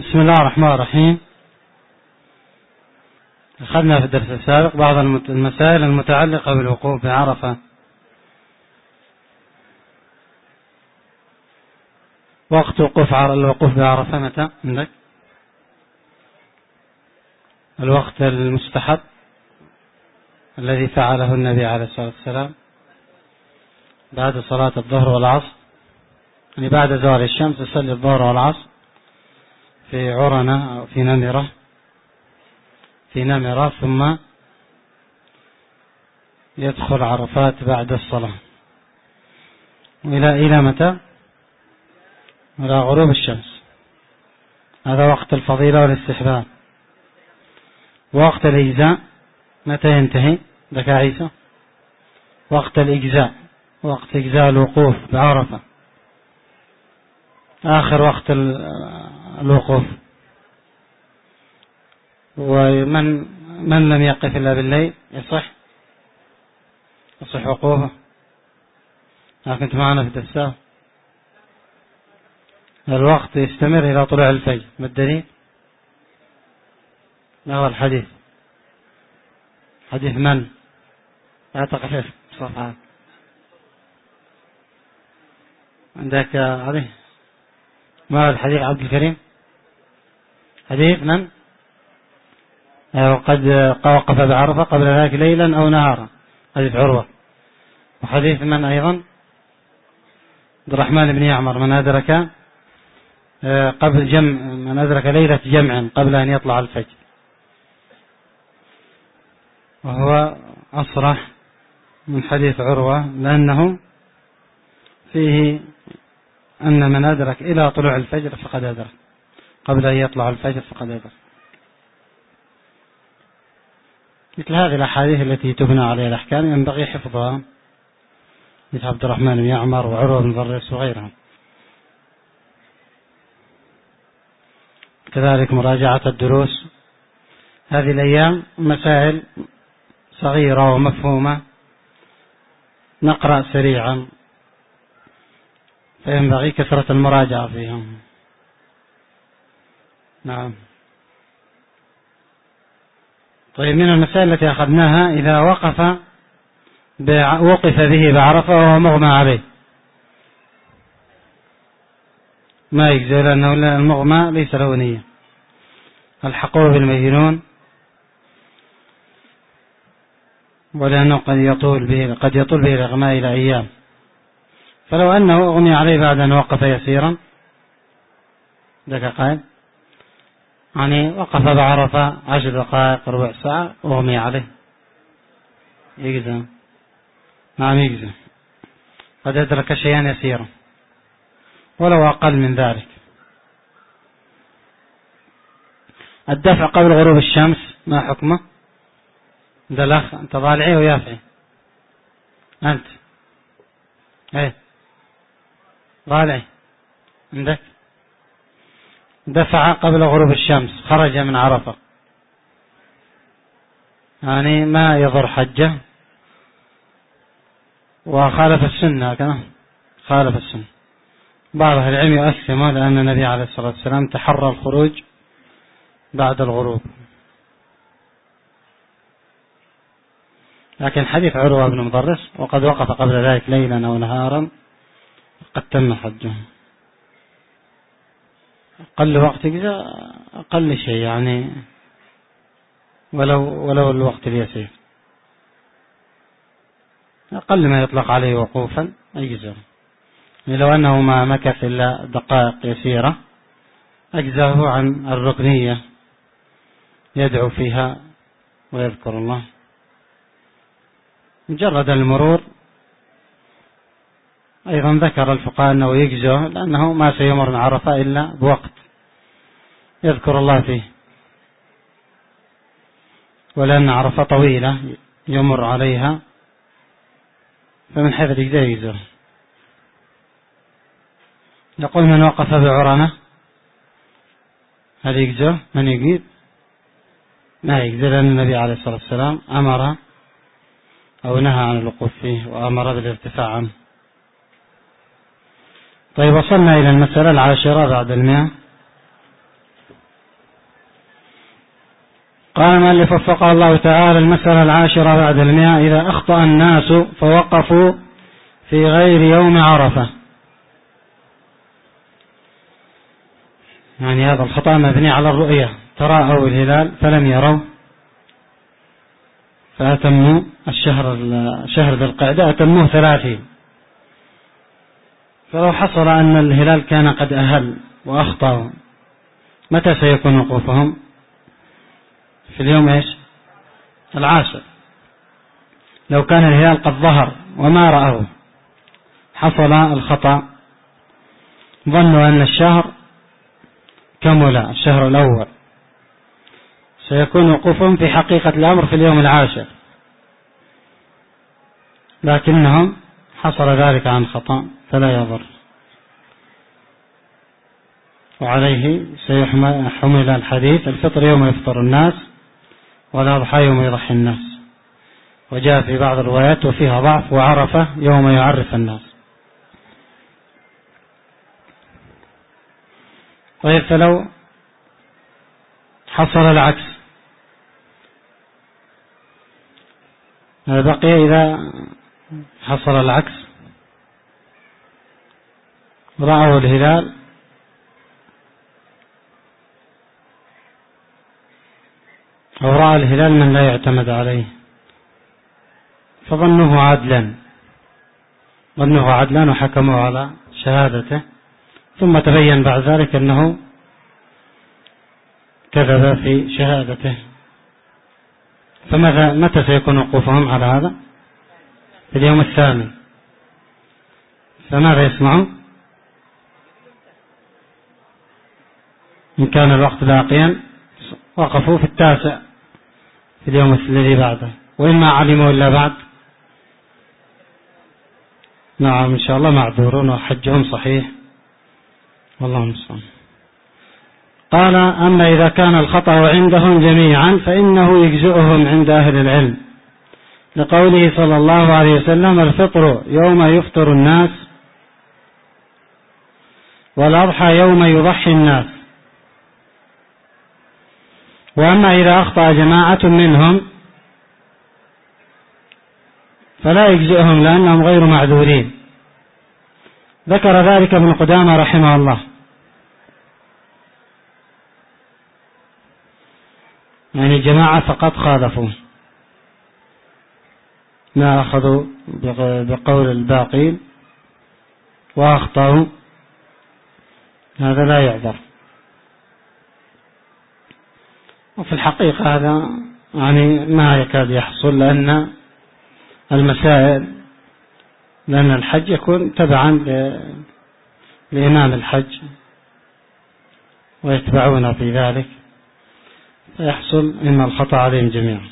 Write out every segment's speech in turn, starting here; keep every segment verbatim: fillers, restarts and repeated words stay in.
بسم الله الرحمن الرحيم. أخذنا في الدرس السابق بعض المسائل المتعلقة بالوقوف بعرفة. وقت وقوف الوقوف بعرفة متى عندك؟ الوقت المستحب الذي فعله النبي عليه الصلاة والسلام بعد صلاة الظهر والعصر، يعني بعد زوال الشمس يصلي الظهر والعصر في عرنة أو في نمرة في نمرة ثم يدخل عرفات بعد الصلاة. إلى إلى متى؟ إلى غروب الشمس. هذا وقت الفضيلة والاستحباب. وقت الإجزاء متى ينتهي؟ ذكى عيسى. وقت الإجزاء وقت إجزاء الوقوف بعرفة، آخر وقت الوقوف. ومن من لم يقف إلا بالليل يصح يصح وقوفه. كنت معنا في الدرس. الوقت يستمر إلى طلوع الفجر. ما الدليل؟ ما هو الحديث؟ حديث من؟ لا تقف صفحات عندك عليه. ما هو الحديث عبد الكريم؟ حديث من؟ وقد وقف بعرفة قبل ذلك ليلا أو نهارا، حديث عروة. وحديث من أيضا؟ عبد الرحمن بن يعمر من أدرك قبل جمع من أدرك ليلة جمع قبل أن يطلع الفجر، وهو أصرح من حديث عروة لأنه فيه أن من أدرك إلى طلوع الفجر فقد أدرك، قبل أن يطلع الفجر فقد أدرك. مثل هذه الأحاديث التي تبنى عليها الأحكام ينبغي حفظها، مثل عبد الرحمن بن يعمر وعروة بن ضريس وغيرهم. كذلك مراجعة الدروس. هذه الأيام مسائل صغيرة ومفهومة نقرأ سريعا، فينبغي كثرة المراجعة فيهم. نعم. طيب، من المسائل التي أخذناها إذا وقف وقف به بعرفة وهو مغمى عليه ما يجزي، لأنه المغمى ليس له نية. الحقوه بالمجنون، ولأنه قد يطول به قد يطول به الإغماء إلى أيام. فلو أنه أغمي عليه بعد أن وقف يسيرا، ذاك قائل يعني وقف بعرفة عشر دقائق ربع ساعة أغمي عليه، يجزم. نعم يجزم، قد أدرك شيئا يسيرا ولو أقل من ذلك. الدفع قبل غروب الشمس ما حكمه؟ ده الأخ أنت ضالعي ويافعي؟ أنت ايه ضالعي عندك. دفع قبل غروب الشمس، خرج من عرفة، يعني ما يضر حجه وخالف السنة. كما خالف السنة. بعض أهل العلم يؤثم لأن النبي عليه الصلاة والسلام تحرى الخروج بعد الغروب. لكن حديث عروة بن مضرس وقد وقف قبل ذلك ليلا أو نهارا قد تم حجه. أقل وقت كذا أقل شيء، يعني ولو ولو الوقت اليسير، أقل ما يطلق عليه وقوفا أجزاء. لو أنه ما مكث إلا دقائق يسيرة أجزاه عن الركنية، يدعو فيها ويذكر الله. مجرد المرور أيضا ذكر الفقهاء أنه يجزاه، لأنه ما سيمر من عرفة إلا بوقت يذكر الله فيه، ولأن عرفة طويلة يمر عليها، فمن حيث الإجزاء يجزاه. يقول من وقف بعرنة هل يجزاه؟ من يجيب؟ ما يجزي، لأن النبي عليه الصلاة والسلام أمر أو نهى عن الوقوف فيه وأمر بالارتفاع عنه. طيب، وصلنا إلى المسألة العاشرة بعد المئة. قال المؤلف وفقه الله تعالى: المسألة العاشرة بعد المئة: إذا أخطأ الناس فوقفوا في غير يوم عرفة. يعني هذا الخطأ مبني على الرؤية، تراءوا الهلال فلم يروا فأتموا الشهر شهر ذي القعدة أتموه ثلاثين. فلو حصل أن الهلال كان قد أهل وأخطأوا، متى سيكون وقوفهم؟ في اليوم إيش؟ العاشر. لو كان الهلال قد ظهر وما رأوه، حصل الخطأ، ظنوا أن الشهر كمل الشهر الأول، سيكون وقوفهم في حقيقة الأمر في اليوم العاشر، لكنهم حصل ذلك عن خطأ فلا يضر، وعليه سيحمل الحديث: الفطر يوم يفطر الناس والأضحى يوم يضحي الناس. وجاء في بعض الروايات وفيها ضعف: وعرفة يوم يعرف الناس. طيب، فلو حصل العكس، بقي إذا حصل العكس رأوا الهلال أو رأى الهلال من لا يعتمد عليه فظنوه عدلا ظنوه عدلا وحكموا على شهادته، ثم تبين بعد ذلك أنه كذب في شهادته، فماذا متى سيكون وقوفهم على هذا؟ في اليوم الثاني. فماذا يسمعون؟ إن كان الوقت باقيا وقفوا في التاسع في اليوم الذي بعده، وإما علموا إلا بعد، نعم إن شاء الله معذورون وحجهم صحيح، والله المستعان. قال: أما إذا كان الخطأ عندهم جميعا فإنه يجزئهم عند أهل العلم، لقوله صلى الله عليه وسلم: الفطر يوم يفطر الناس والأضحى يوم يضحي الناس. وأما إذا أخطأ جماعة منهم فلا يجزئهم لأنهم غير معذورين. ذكر ذلك ابن قدامة رحمه الله. يعني جماعة فقط خالفوا، ما أخذوا بقول الباقين وأخطأوا، هذا لا يعذر. وفي الحقيقة هذا يعني ما يكاد يحصل، لأن المسائل لأن الحج يكون تبعا لإمام الحج ويتبعون في ذلك، فيحصل إما الخطأ عليهم جميعا.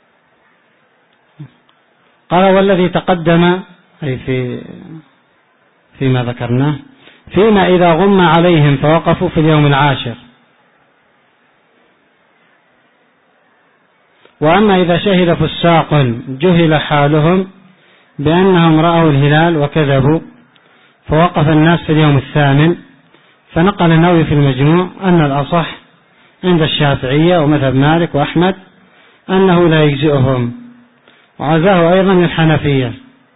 قال: والذي تقدم أي في فيما ذكرناه فيما إذا غم عليهم فوقفوا في اليوم العاشر. وأما إذا شهد فساق جهل حالهم بأنهم رأوا الهلال وكذبوا فوقف الناس في اليوم الثامن، فنقل النووي في المجموع أن الأصح عند الشافعية ومذهب مالك وأحمد أنه لا يجزئهم، وعزاه أيضا الحنفية.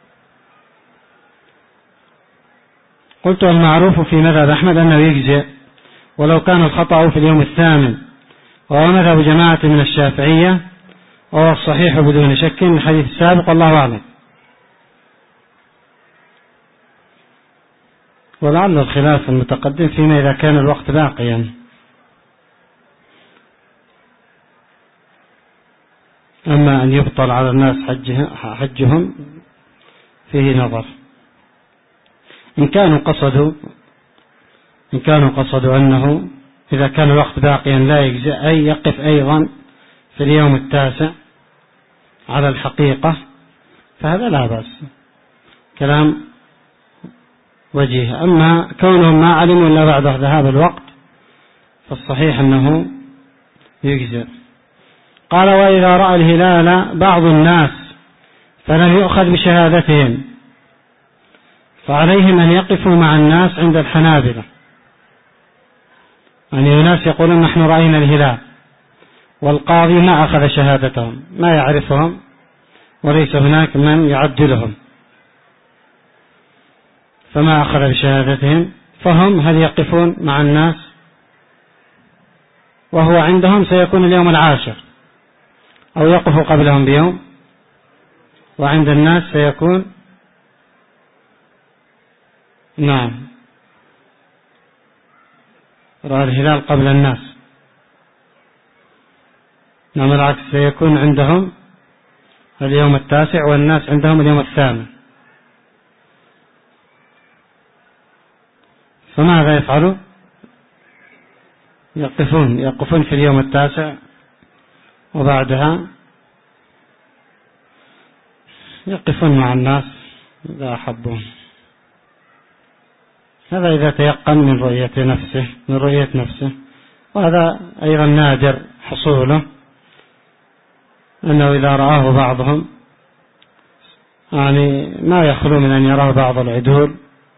قلت: المعروف في مذهب أحمد أنه يجزئ ولو كان الخطأ في اليوم الثامن، وهو مذهب جماعة من الشافعية، وهو الصحيح بدون شك من الحديث السابق، والله أعلم. ولعل الخلاف المتقدم فيما إذا كان الوقت باقيا. أما أن يبطل على الناس حجهم فيه نظر. إن كانوا قصدوا إن كانوا قصدوا أنه إذا كان الوقت باقيا لا يجزئ، أي يقف أيضا في اليوم التاسع على الحقيقة، فهذا لا بأس، كلام وجيه. أما كونهم ما علموا إلا بعد ذهاب الوقت فالصحيح أنه يجزئ. قال: وإذا رأى الهلال بعض الناس فلم يؤخذ بشهادتهم فعليهم أن يقفوا مع الناس عند الحنابلة. يعني الناس يقولون: نحن رأينا الهلال، والقاضي ما أخذ شهادتهم، ما يعرفهم وليس هناك من يعدلهم، فما أخذ بشهادتهم، فهم هل يقفون مع الناس وهو عندهم سيكون اليوم العاشر، أو يقف قبلهم بيوم، وعند الناس سيكون نعم رأى الهلال قبل الناس، نعم العكس، سيكون عندهم اليوم التاسع والناس عندهم اليوم الثامن. فماذا يفعلوا؟ يقفون يقفون في اليوم التاسع، وبعدها يقفون مع الناس إذا أحبون. هذا إذا تيقن من رؤية نفسه من رؤية نفسه وهذا أيضا نادر حصوله، أنه إذا رآه بعضهم يعني ما يخلو من أن يراه بعض العدول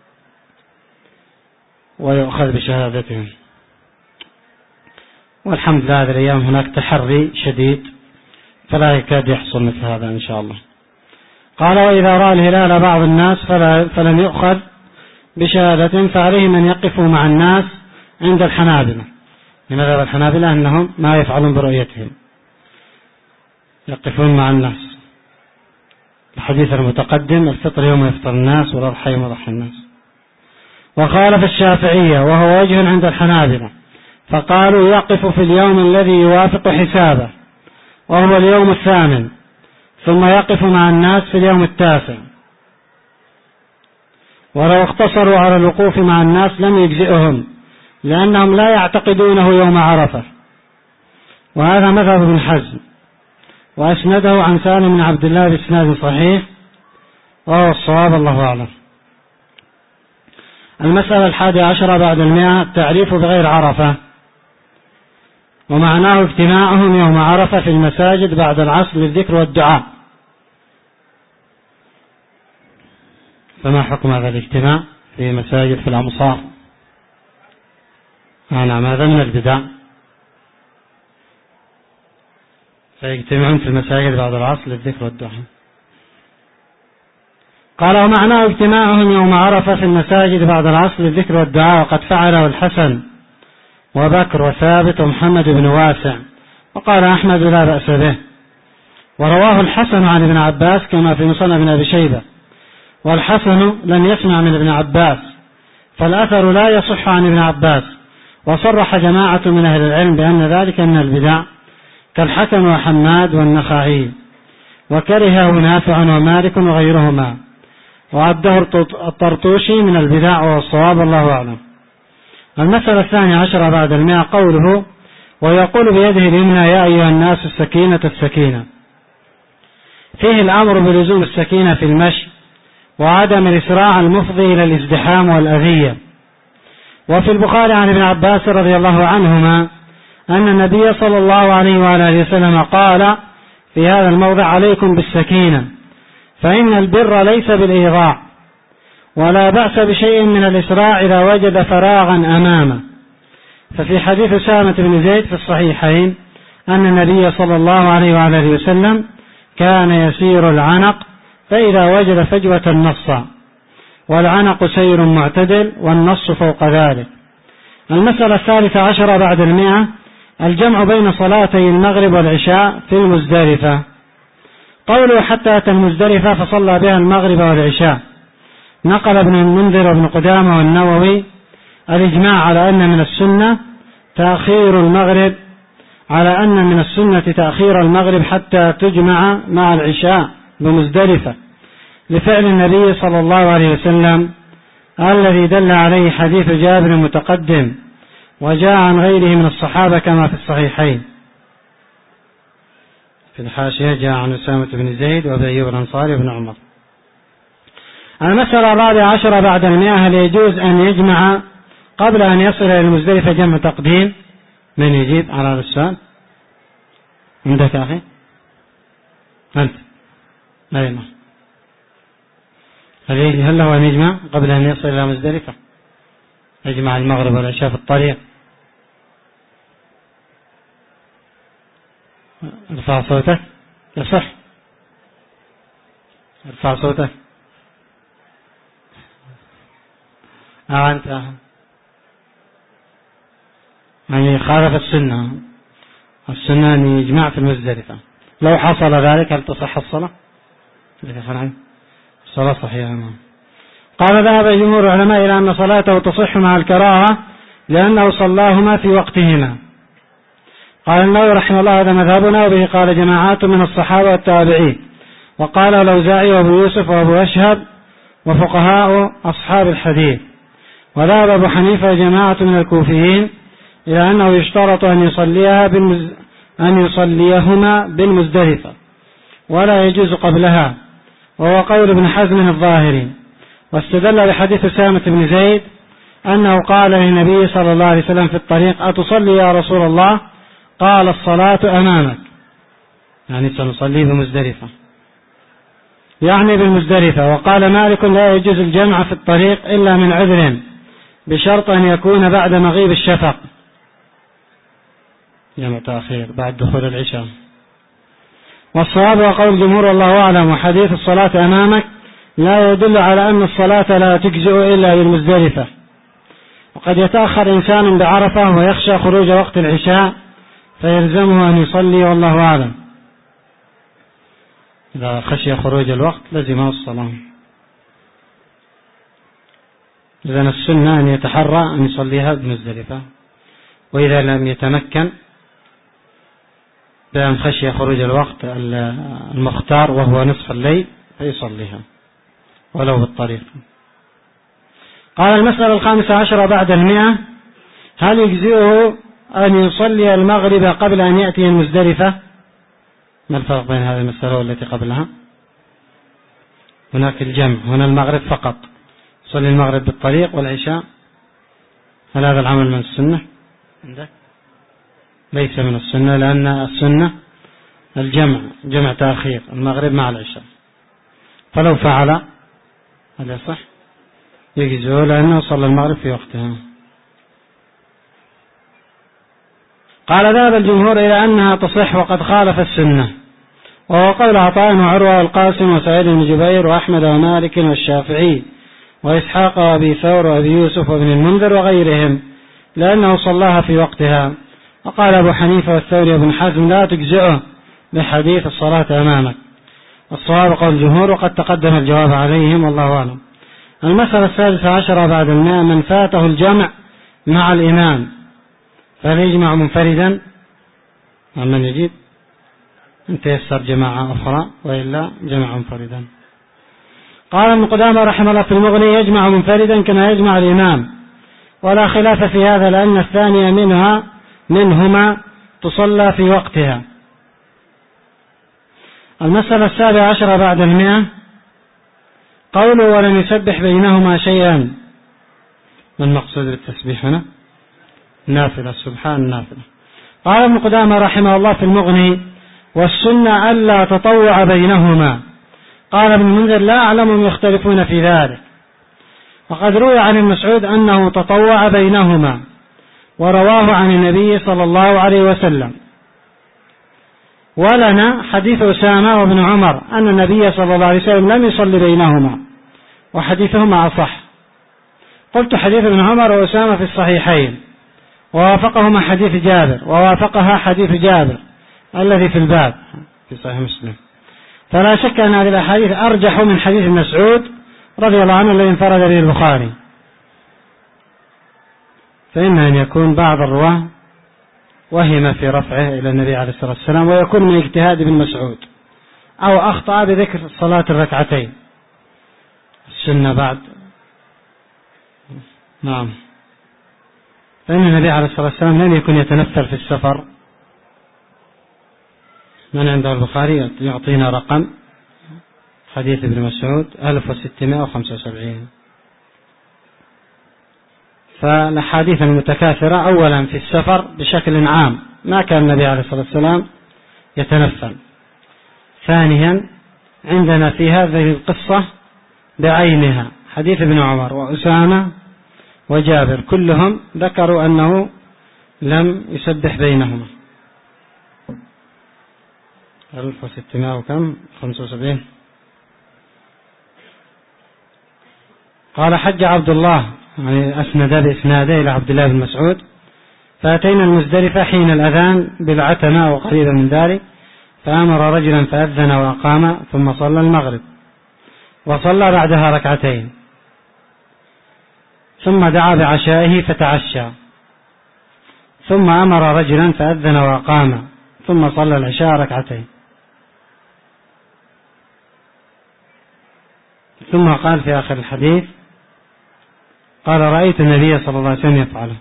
ويؤخذ بشهادتهم. والحمد لله هذه الأيام هناك تحري شديد فلا يكاد يحصل مثل هذا إن شاء الله. قال وإذا رأى الهلال بعض الناس فلا فلم يؤخذ بشهادة فعليهم أن يقفوا مع الناس عند الحنابلة. لماذا الحنابلة؟ أنهم ما يفعلون برؤيتهم، يقفون مع الناس. الحديث المتقدم الفطر يوم يفطر الناس والأضحى يوم يضحي الناس. وخالف الشافعية وهو وجه عند الحنابلة، فقالوا يقف في اليوم الذي يوافق حسابه وهو اليوم الثامن، ثم يقف مع الناس في اليوم التاسع. ولو اقتصروا على الوقوف مع الناس لم يجزئهم، لأنهم لا يعتقدونه يوم عرفة، وهذا مذهب ابن حزم، وأسنده عن سالم بن عبد الله بإسناد صحيح وهو الصواب الله أعلم. المسألة الحادية عشرة بعد المئة التعريف بغير عرفة، ومعناه اجتماعهم يوم عرفة في المساجد بعد العصر للذكر والدعاء. فما حكم هذا الاجتماع في مساجد في الأمصار؟ نعم هذا من البدع، فيجتمعون في المساجد بعد العصر للذكر والدعاء. قال ومعناه اجتماعهم يوم عرفة في المساجد بعد العصر للذكر والدعاء، وقد فعله الحسن وبكر وثابت ومحمد بن واسع، وقال أحمد لا بأس به. ورواه الحسن عن ابن عباس كما في مسند ابن أبي شيبة، والحسن لم يسمع من ابن عباس، فالأثر لا يصح عن ابن عباس. وصرح جماعة من أهل العلم بأن ذلك من البدع كالحكم وحماد والنخعي، وكرهه نافع ومالك وغيرهما، وعده الطرطوشي من البدع والصواب الله أعلم. المسألة الثانية عشرة بعد المئة قوله ويقول بيده اليمنى يا أيها الناس السكينة السكينة، فيه الأمر بلزوم السكينة في المشي وعدم الإسراع المفضي إلى الازدحام والأذية. وفي البخاري عن ابن عباس رضي الله عنهما أن النبي صلى الله عليه وآله وسلم قال في هذا الموضع عليكم بالسكينة، فإن البر ليس بالإيضاع، ولا بأس بشيء من الإسراع إذا وجد فراغا أمامه. ففي حديث أسامة بن زيد في الصحيحين أن النبي صلى الله عليه وآله وسلم كان يسير العنق فإذا وجد فجوة نص، والعنق سير معتدل والنص فوق ذلك. المسألة الثالثة عشرة بعد المئة الجمع بين صلاتي المغرب والعشاء في المزدلفة. قوله حتى أتى المزدلفة فصلى بها المغرب والعشاء، نقل ابن المنذر وابن قدامة والنووي الإجماع على أن من السنة تأخير المغرب على أن من السنة تأخير المغرب حتى تجمع مع العشاء بمزدلفة، لفعل النبي صلى الله عليه وسلم الذي دل عليه حديث جابر المتقدم، وجاء عن غيره من الصحابة كما في الصحيحين. في الحاشية جاء عن أسامة بن زيد وأبي أيوب الأنصاري وابن عمر. المسألة الرابعة عشرة بعد المئة هل يجوز أن يجمع قبل أن يصل إلى المزدلفة جمع تقديم؟ من يجيب على هذا السؤال؟ عندك أخي؟ أنت؟ أين؟ هل له أن يجمع قبل أن يصل إلى مزدلفة؟ يجمع المغرب والعشاء في الطريق. ارفع صوتك. يصح. ارفع صوتك. اه انت يعني خالف السنة. السنة أن يجمع في المزدلفة. لو حصل ذلك هل تصح الصلاة؟ الصلاة صحيحة. قال ذهب جمهور العلماء إلى أن صلاته تصح مع الكراهة لأنه صلاهما في وقتهما. قال النووي رحمه الله هذا مذهبنا، وبه قال جماعات من الصحابة والتابعين، وقال الأوزاعي وأبو يوسف وأبو أشهب وفقهاء أصحاب الحديث. وذهب أبو حنيفة وجماعة من الكوفيين إلى أنه يشترط أن يصليها بالمز... أن يصليهما بالمزدلفة ولا يجوز قبلها، وهو قول ابن حزم الظاهري. واستدل بحديث أسامة بن زيد أنه قال للنبي صلى الله عليه وسلم في الطريق: أتصلي يا رسول الله؟ قال: الصلاة أمامك، يعني سنصلي بمزدلفة، يعني بالمزدلفة. وقال مالك: لا يجوز الجمع في الطريق إلا من عذر بشرط أن يكون بعد مغيب الشفق، جمع تأخير بعد دخول العشاء. والصواب وقول الجمهور والله أعلم. وحديث الصلاة أمامك لا يدل على أن الصلاة لا تجزئ إلا بالمزدلفة، وقد يتأخر إنسان بعرفة ويخشى خروج وقت العشاء فيلزمه أن يصلي، والله أعلم. إذا خشي خروج الوقت لزمه الصلاة. إذن السنة أن يتحرى أن يصليها بمزدلفة، وإذا لم يتمكن بأن خشي خروج الوقت المختار وهو نصف الليل فيصليها ولو بالطريق. قال المسألة الخامسة عشرة بعد المئة: هل يجزئه أن يصلي المغرب قبل أن يأتي المزدلفة؟ ما الفرق بين هذه المسألة والتي قبلها؟ هناك الجمع، هنا المغرب فقط، صلي المغرب بالطريق والعشاء. هل هذا العمل من السنة عندك؟ ليس من السنة، لأن السنة الجمع، جمع تأخير المغرب مع العشاء، فلو فعل هذا صح يجزئه لأنه صلى المغرب في وقتها. قال ذهب الجمهور إلى أنها تصح وقد خالف السنة، وهو قول عطاء وعروة والقاسم وسعيد بن جبير وأحمد ومالك والشافعي وإسحاق وأبي ثور وأبي يوسف وابن المنذر وغيرهم، لأنه صلاها في وقتها. وقال أبو حنيفة والثوري وابن حزم لا تجزئه بحديث الصلاة أمامك. الصواب قول الجمهور، وقد تقدم الجواب عليهم، والله أعلم. المسألة السادسة عشرة بعد المئة: من فاته الجمع مع الإمام فهل يجمع منفردا أم من يجيب؟ أن تيسر جماعة أخرى، وإلا جمع منفردا. قال ابن قدامة رحمه الله في المغني: يجمع منفردا كما يجمع الإمام، ولا خلاف في هذا، لأن الثانية منها منهما تصلى في وقتها. المسألة السابعة عشرة بعد المئة: قوله ولم يسبح بينهما شيئا. ما المقصود بالتسبيح هنا؟ نافلة، سبحان نافلة. قال ابن قدامة رحمه الله في المغني: والسنة ألا تطوع بينهما. قال ابن المنذر: لا أعلمهم يختلفون في ذلك، وقد روي عن ابن مسعود أنه تطوع بينهما، ورواه عن النبي صلى الله عليه وسلم. ولنا حديث أسامة وابن عمر أن النبي صلى الله عليه وسلم لم يصلي بينهما، وحديثهما أصح. قلت حديث ابن عمر وأسامة في الصحيحين، ووافقهما حديث جابر، ووافقها حديث جابر الذي في الباب في صحيح مسلم. فلا شك أن هذه الأحاديث أرجح من حديث مسعود رضي الله عنه الذي انفرد به البخاري، فإن أن يكون بعض الرواه وهم في رفعه إلى النبي عليه الصلاة والسلام، ويكون من اجتهاد ابن مسعود، أو أخطأ بذكر صلاة الركعتين السنة بعد. نعم، فإن النبي عليه الصلاة والسلام لم يكن يتنفل في السفر. من عنده البخاري يعطينا رقم حديث ابن مسعود ألف وستمائة وخمسة وسبعين. فالأحاديث المتكاثرة أولا في السفر بشكل عام ما كان النبي عليه الصلاة والسلام يتنفل. ثانيا عندنا في هذه القصة بعينها حديث ابن عمر وأسامة وجابر، كلهم ذكروا أنه لم يسبح بينهما. ألف وستمائة وكم خمسة وسبعين. قال حج عبد الله، يعني أسند بإسناده إلى عبد الله بن مسعود: فأتينا المزدلفة حين الأذان بالعتمة أو قريبا من ذلك، فأمر رجلا فأذن وأقام، ثم صلى المغرب وصلى بعدها ركعتين، ثم دعا بعشائه فتعشى، ثم أمر رجلا فأذن وأقام، ثم صلى العشاء ركعتين، ثم قال في آخر الحديث: قال رأيت النبي صلى الله عليه وسلم يفعله.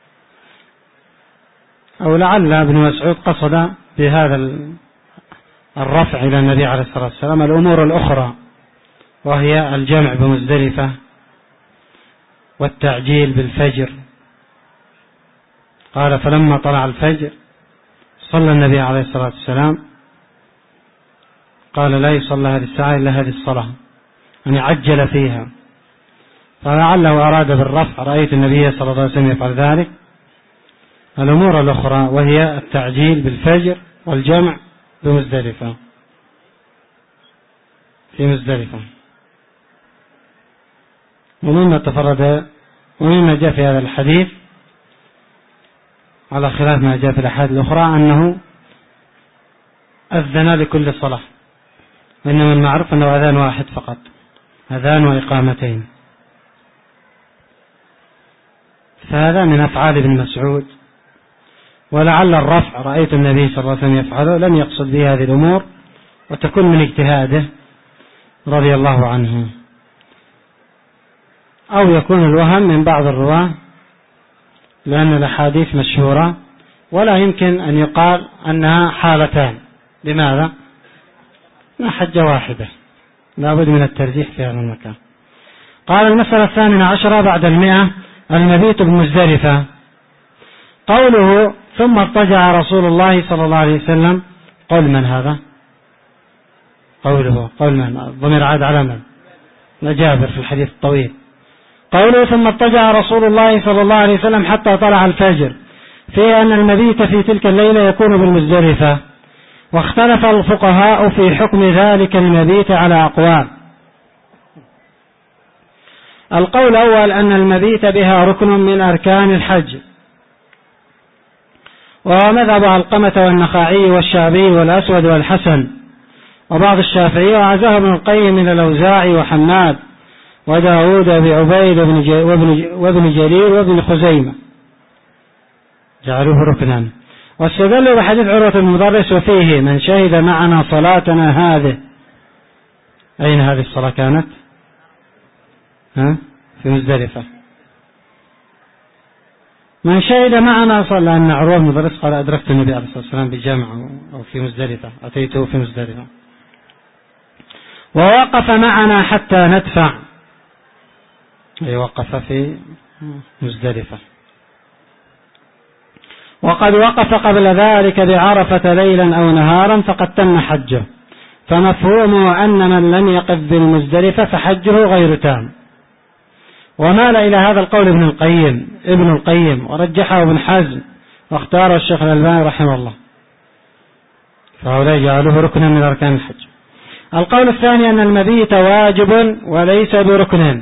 أو لعل ابن مسعود قصد بهذا الرفع إلى النبي عليه الصلاة والسلام الأمور الأخرى، وهي الجمع بمزدلفة والتعجيل بالفجر. قال: فلما طلع الفجر صلى النبي عليه الصلاة والسلام، قال: لا يصلى هذه الساعة إلا هذه الصلاة، يعني عجل فيها. فلعله أراد بالرفع رأيت النبي صلى الله عليه وسلم يفعل ذلك الأمور الأخرى، وهي التعجيل بالفجر والجمع بمزدلفة في مزدلفة. ومما تفرد ومما جاء في هذا الحديث على خلاف ما جاء في الأحاديث الأخرى أنه أذن لكل صلاة، وإنما المعروف أنه أذان واحد فقط، أذان وإقامتين. فهذا من أفعال ابن مسعود، ولعل الرفع رأيت النبي صلى الله عليه وسلم يفعله لم يقصد به هذه الأمور، وتكون من اجتهاده رضي الله عنه، أو يكون الوهم من بعض الرواة، لأن الأحاديث مشهورة ولا يمكن أن يقال أنها حالتان. لماذا؟ لا، حجة واحدة، لا بد من الترجيح في هذا المكان. قال: المسألة الثامنة عشرة بعد المئة: المبيت بمزدلفة. قوله: ثم اضطجع رسول الله صلى الله عليه وسلم، قول من هذا؟ قوله قول من؟ الضمير عاد على من؟ لجابر في الحديث الطويل. قوله: ثم اضطجع رسول الله صلى الله عليه وسلم حتى طلع الفجر، في أن المبيت في تلك الليلة يكون بالمزدلفة. واختلف الفقهاء في حكم ذلك المبيت على أقوال. القول الأول أن المبيت بها ركن من أركان الحج، وهو مذهب علقمة والنخعي والشعبي والأسود والحسن وبعض الشافعية، وعزاه ابن القيم إلى الأوزاعي وحماد وداود بعبيد وابن جرير وابن خزيمة، جعلوه ركنا. واستدلوا بحديث عروة المدرس: وفيه من شهد معنا صلاتنا هذه. أين هذه الصلاة كانت؟ ها؟ في مزدلفة. من شهد معنا صلى، لأن عروة المدرس قال: أدركت النبي عليه الصلاة والسلام بجامع أو في مزدلفة، أتيته في مزدلفة. ووقف معنا حتى ندفع، أي وقف في مزدلفة. وقد وقف قبل ذلك بعرفة ليلا أو نهارا فقد تم حجه، فمفهومه أن من لم يقف بالمزدلفة فحجه غير تام. ومال إلى هذا القول ابن القيم ابن القيم ورجحه ابن حزم، واختاره الشيخ الألباني رحمه الله، فهؤلاء جعلوه ركنا من أركان الحج. القول الثاني أن المبيت واجب وليس بركن،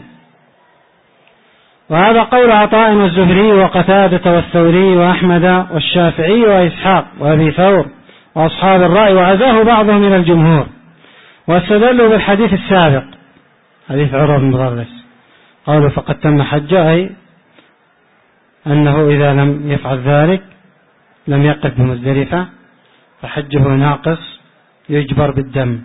وهذا قول عطاء والزهري وقتادة والثوري وأحمد والشافعي وإسحاق وأبي ثور وأصحاب الرأي، وعزاه بعضهم من الجمهور. واستدلوا بالحديث السابق، حديث عروة بن مدرس، قالوا: فقد تم حجه، أي أنه إذا لم يفعل ذلك لم يقف بمزدلفة فحجه ناقص يجبر بالدم.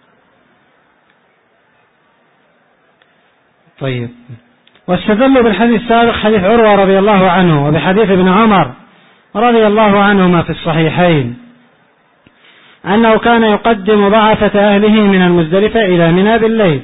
طيب. واستدلوا بالحديث السابق حديث عروة رضي الله عنه، وبحديث ابن عمر رضي الله عنهما في الصحيحين أنه كان يقدم ضعفة أهله من المزدلفة إلى منى بالليل،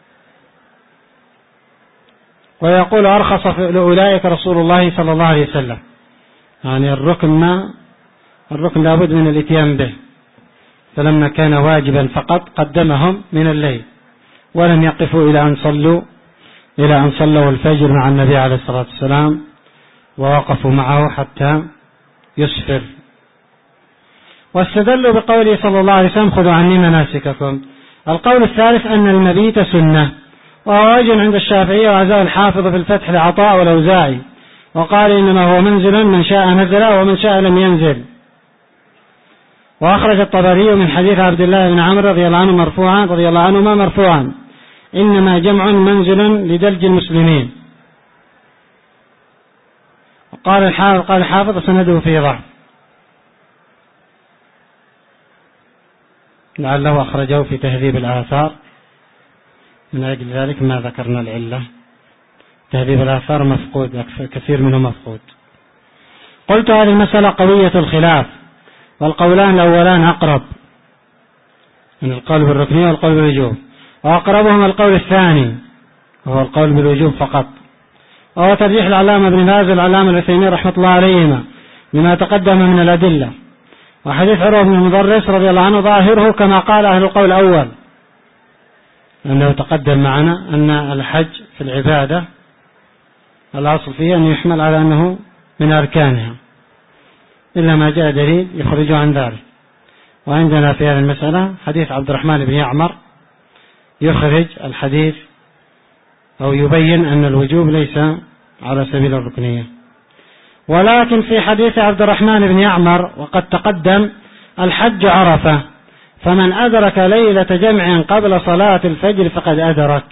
ويقول: أرخص لأولئك رسول الله صلى الله عليه وسلم. يعني الركن ما الركن لابد من الاتيان به، فلما كان واجبا فقط قدمهم من الليل، ولم يقفوا إلى أن صلوا إلى أن صلوا الفجر مع النبي عليه الصلاة والسلام، ووقفوا معه حتى يسفر. واستدلوا بقوله صلى الله عليه وسلم خذوا عني مناسككم. القول الثالث أن المبيت سنة، وهو وجه عند الشافعية وعزاه الحافظ في الفتح لعطاء والأوزاعي، وقال إنما هو منزل من شاء نزل ومن شاء لم ينزل. وأخرج الطبري من حديث عبد الله بن عمرو رضي الله عنه مرفوعا رضي الله عنهما مرفوعا إنما جمع منزل لدلج المسلمين. وقال الحافظ قال الحافظ سنده في ضعف، لعله أخرجه في تهذيب الآثار، من أجل ذلك ما ذكرنا العلة. تهذيب الآثار مفقود، كثير منه مفقود. قلت هذه المسألة قوية الخلاف، والقولان الأولان أقرب من القول بالركنية والقول بالوجوب، وأقربهم القول الثاني وهو القول بالوجوب فقط، وهو ترجيح العلامة ابن باز والعلامة العثيمين رحمة الله عليهما لما تقدم من الأدلة. وحديث عروة بن المدرس رضي الله عنه ظاهره كما قال أهل القول الأول، لأنه تقدم معنا أن الحج في العبادة الأصل فيه أن يحمل على أنه من أركانها، إلا ما جاء دليل يخرج عن ذلك. وعندنا في هذه المسألة حديث عبد الرحمن بن يعمر يخرج الحديث أو يبين أن الوجوب ليس على سبيل الركنية. ولكن في حديث عبد الرحمن بن يعمر وقد تقدم الحج عرفة، فمن أدرك ليلة جمع قبل صلاة الفجر فقد أدرك.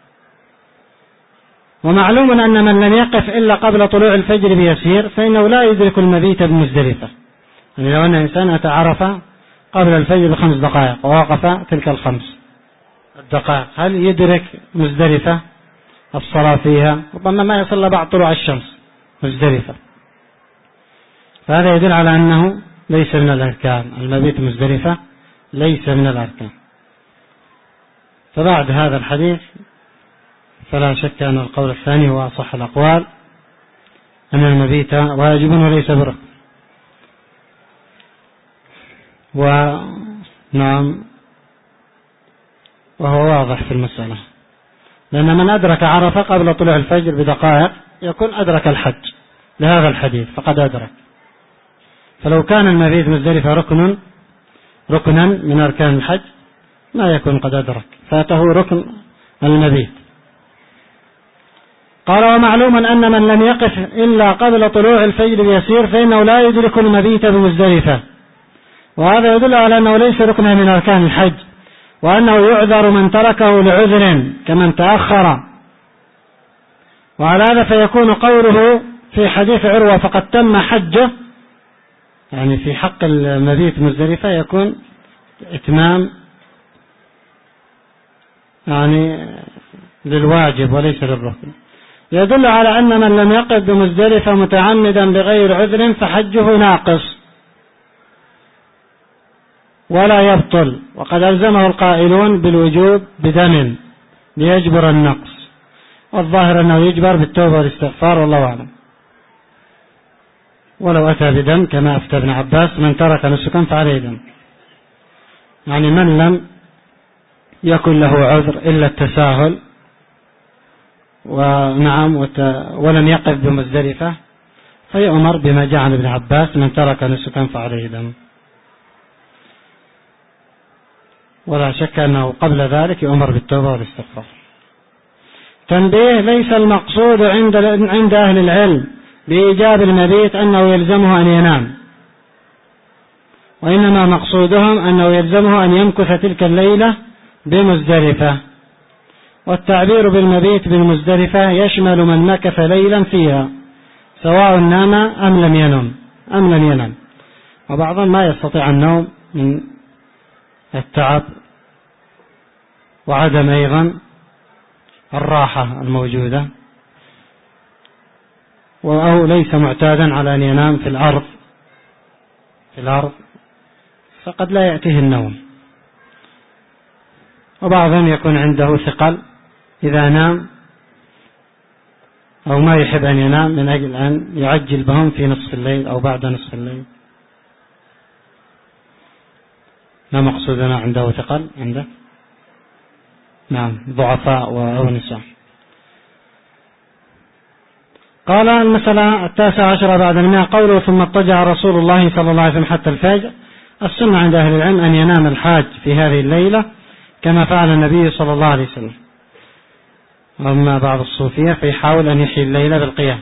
ومعلوم أن من لم يقف إلا قبل طلوع الفجر بيسير فإنه لا يدرك المبيت بمزدلفة. يعني لو أن إنسان أتى عرفة قبل الفجر بخمس دقائق ووقف تلك الخمس الدقائق، هل يدرك مزدلفة الصلاة فيها؟ ربما ما يصل بعد طلوع الشمس مزدلفة. فهذا يدل على أنه ليس من الأركان، المبيت مزدلفة ليس من الأركان. فبعد هذا الحديث فلا شك أن القول الثاني هو أصح الأقوال، أن المبيت واجب وليس بركن. ونعم، وهو واضح في المسألة، لأن من أدرك عرفة قبل طلوع الفجر بدقائق يكون أدرك الحج لهذا الحديث فقد أدرك. فلو كان المبيت مزدلفة ركن ركنا من أركان الحج ما يكون قد أدرك، فاته ركن المبيت. قال ومعلوم أن من لم يقف إلا قبل طلوع الفجر بيسير فإنه لا يدرك المبيت بمزدلفة، وهذا يدل على أنه ليس ركنا من أركان الحج، وأنه يعذر من تركه لعذر كمن تأخر. وعلى هذا فيكون قوله في حديث عروة فقد تم حجه، يعني في حق المبيت مزدلفة يكون إتمام يعني للواجب وليس للركن. يدل على أن من لم يقف بمزدلفة متعمدا بغير عذر فحجه ناقص ولا يبطل، وقد ألزمه القائلون بالوجوب بدم ليجبر النقص، والظاهر أنه يجبر بالتوبة والاستغفار والله أعلم. ولو أتى بدم كما أفتى ابن عباس من ترك نسكا فعليه دم، يعني من لم يكن له عذر إلا التساهل ونعم ولم يقف بمزدلفة فيؤمر بما جاء عن ابن عباس من ترك نسكا فعليه دم. ولا شك أنه قبل ذلك يؤمر بالتوبة والاستغفار. تنبيه: ليس المقصود عند عند أهل العلم بإيجاب المبيت أنه يلزمه أن ينام، وإنما مقصودهم أنه يلزمه أن يمكث تلك الليلة بمزدلفة. والتعبير بالمبيت بالمزدلفة يشمل من مكث ليلا فيها سواء نام أم لم ينم أم لم ينم وبعضهم ما يستطيع النوم من التعب وعدم أيضا الراحة الموجودة، أو ليس معتادا على أن ينام في الأرض في الأرض فقد لا يأتيه النوم. وبعضهم يكون عنده ثقل إذا نام أو ما يحب أن ينام من أجل أن يعجل بهم في نصف الليل أو بعد نصف الليل. ما مقصودنا عنده ثقل؟ عنده نعم ضعفاء أو نساء. قال المسألة التاسعة عشرة بعد المئة قوله ثم اضطجع رسول الله صلى الله عليه وسلم حتى الفجر، السنة عند أهل العلم أن ينام الحاج في هذه الليلة كما فعل النبي صلى الله عليه وسلم. أما بعض الصوفية فيحاول أن يحيي الليلة بالقيام،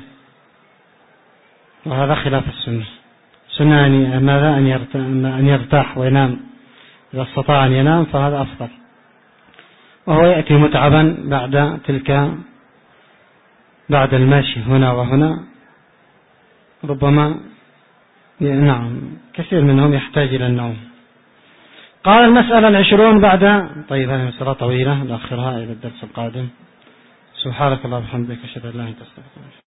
وهذا خلاف السنة. السنة ماذا؟ أن يرتاح وينام إذا استطاع أن ينام فهذا أفضل، وهو يأتي متعبا بعد تلك بعد الماشي هنا وهنا، ربما نعم كثير منهم يحتاج إلى النوم. قال المسألة العشرون بعد. طيب هذه مسألة طويلة نأخرها إلى الدرس القادم. سبحانك اللهم وبحمدك أشهد أن لا إله إلا أنت أستغفرك.